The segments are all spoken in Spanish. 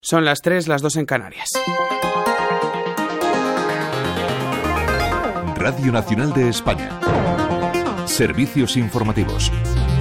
Son las 3, las 2 en Canarias. Radio Nacional de España. Servicios informativos.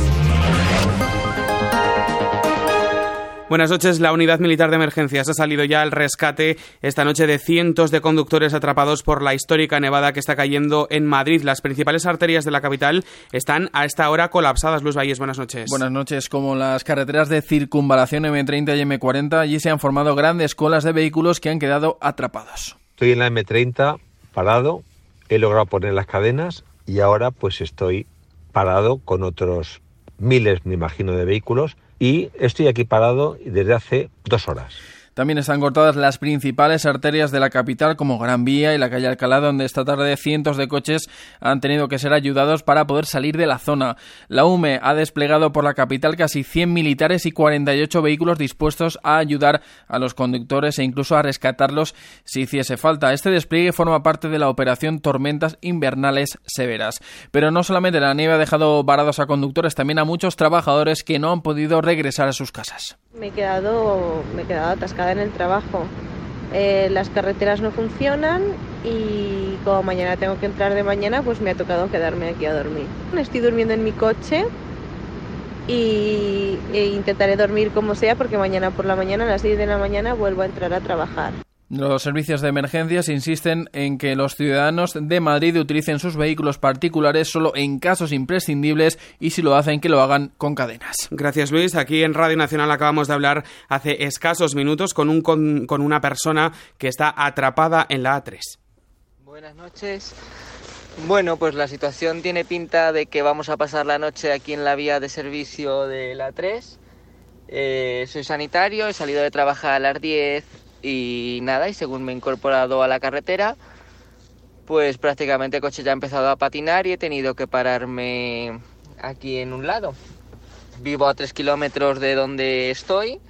Buenas noches. La Unidad Militar de Emergencias ha salido ya al rescate esta noche de cientos de conductores atrapados por la histórica nevada que está cayendo en Madrid. Las principales arterias de la capital están a esta hora colapsadas. Luis Valles, buenas noches. Buenas noches. Como las carreteras de circunvalación M30 y M40, allí se han formado grandes colas de vehículos que han quedado atrapados. Estoy en la M30 parado, he logrado poner las cadenas y ahora pues estoy parado con otros miles, me imagino, de vehículos. Y estoy aquí parado desde hace 2 horas. También están cortadas las principales arterias de la capital, como Gran Vía y la calle Alcalá, donde esta tarde cientos de coches han tenido que ser ayudados para poder salir de la zona. La UME ha desplegado por la capital casi 100 militares y 48 vehículos dispuestos a ayudar a los conductores e incluso a rescatarlos si hiciese falta. Este despliegue forma parte de la operación Tormentas Invernales Severas. Pero no solamente la nieve ha dejado varados a conductores, también a muchos trabajadores que no han podido regresar a sus casas. Me he quedado atascada en el trabajo. Las carreteras no funcionan y como mañana tengo que entrar de mañana, pues me ha tocado quedarme aquí a dormir. Estoy durmiendo en mi coche e intentaré dormir como sea porque mañana por la mañana, a las 10 de la mañana, vuelvo a entrar a trabajar. Los servicios de emergencias insisten en que los ciudadanos de Madrid utilicen sus vehículos particulares solo en casos imprescindibles y si lo hacen que lo hagan con cadenas. Gracias, Luis. Aquí en Radio Nacional acabamos de hablar hace escasos minutos con una persona que está atrapada en la A3. Buenas noches. Bueno, pues la situación tiene pinta de que vamos a pasar la noche aquí en la vía de servicio de la A3. Soy sanitario, he salido de trabajar a las 10 y nada, y según me he incorporado a la carretera, pues prácticamente el coche ya ha empezado a patinar y he tenido que pararme aquí en un lado. Vivo a 3 kilómetros de donde estoy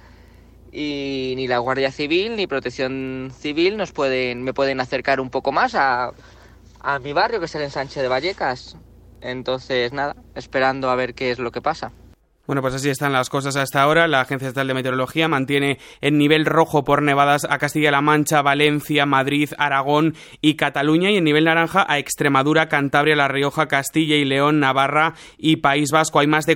y ni la Guardia Civil ni Protección Civil me pueden acercar un poco más a mi barrio, que es el Ensanche de Vallecas. Entonces nada, esperando a ver qué es lo que pasa. Bueno, pues así están las cosas hasta ahora. La Agencia Estatal de Meteorología mantiene en nivel rojo por nevadas a Castilla-La Mancha, Valencia, Madrid, Aragón y Cataluña, y en nivel naranja a Extremadura, Cantabria, La Rioja, Castilla y León, Navarra y País Vasco. Hay más de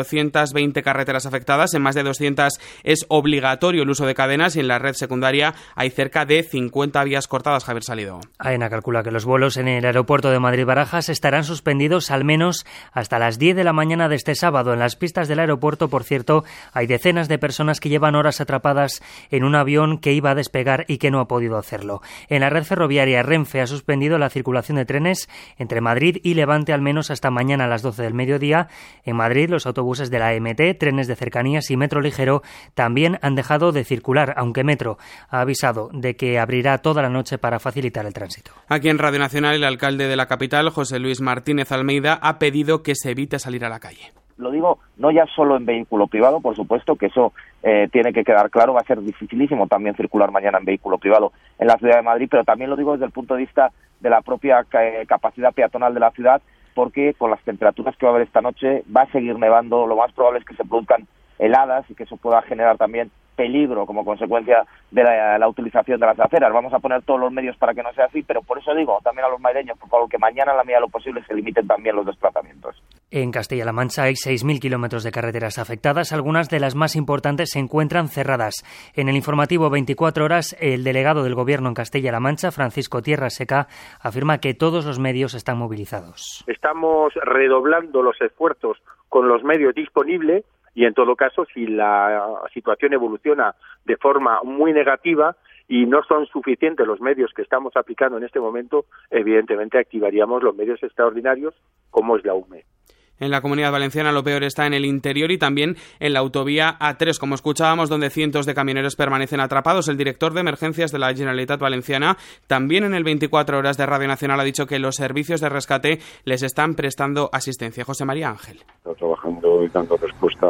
420 carreteras afectadas, en más de 200 es obligatorio el uso de cadenas y en la red secundaria hay cerca de 50 vías cortadas. Javier Salido. AENA calcula que los vuelos en el aeropuerto de Madrid-Barajas estarán suspendidos al menos hasta las 10 de la mañana de este sábado. En las pistas del aeropuerto, por cierto, hay decenas de personas que llevan horas atrapadas en un avión que iba a despegar y que no ha podido hacerlo. En la red ferroviaria, Renfe ha suspendido la circulación de trenes entre Madrid y Levante al menos hasta mañana a las 12 del mediodía. En Madrid, los autobuses de la MT, trenes de cercanías y metro ligero también han dejado de circular, aunque Metro ha avisado de que abrirá toda la noche para facilitar el tránsito. Aquí en Radio Nacional, el alcalde de la capital, José Luis Martínez Almeida, ha pedido que se evite salir a la calle. Lo digo no ya solo en vehículo privado, por supuesto que eso tiene que quedar claro, va a ser dificilísimo también circular mañana en vehículo privado en la ciudad de Madrid, pero también lo digo desde el punto de vista de la propia capacidad peatonal de la ciudad, porque con las temperaturas que va a haber esta noche va a seguir nevando, lo más probable es que se produzcan heladas y que eso pueda generar también peligro como consecuencia de la utilización de las aceras. Vamos a poner todos los medios para que no sea así, pero por eso digo también a los madrileños, por favor, que mañana en la medida de lo posible se limiten también los desplazamientos. En Castilla-La Mancha hay 6.000 kilómetros de carreteras afectadas. Algunas de las más importantes se encuentran cerradas. En el informativo 24 horas, el delegado del Gobierno en Castilla-La Mancha, Francisco Tierraseca, afirma que todos los medios están movilizados. Estamos redoblando los esfuerzos con los medios disponibles y, en todo caso, si la situación evoluciona de forma muy negativa y no son suficientes los medios que estamos aplicando en este momento, evidentemente activaríamos los medios extraordinarios, como es la UME. En la Comunidad Valenciana lo peor está en el interior y también en la autovía A3, como escuchábamos, donde cientos de camioneros permanecen atrapados. El director de emergencias de la Generalitat Valenciana, también en el 24 horas de Radio Nacional, ha dicho que los servicios de rescate les están prestando asistencia. José María Ángel. Está trabajando y dando respuesta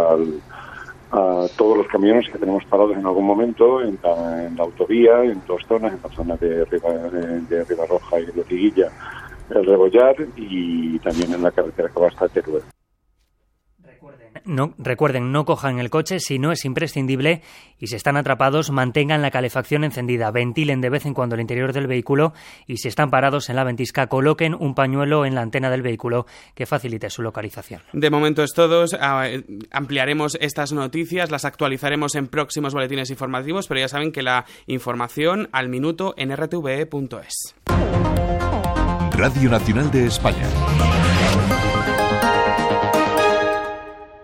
a todos los camiones que tenemos parados en algún momento en la autovía, en dos zonas, en la zona de Ribarroja y Lotiguilla, el Rebollar, y también en la carretera que va hasta Teruel. Recuerden Recuerden, no cojan el coche si no es imprescindible y si están atrapados, mantengan la calefacción encendida, ventilen de vez en cuando el interior del vehículo y si están parados en la ventisca, coloquen un pañuelo en la antena del vehículo que facilite su localización. De momento es todo. Ampliaremos estas noticias, las actualizaremos en próximos boletines informativos, pero ya saben que la información al minuto en rtve.es. Radio Nacional de España.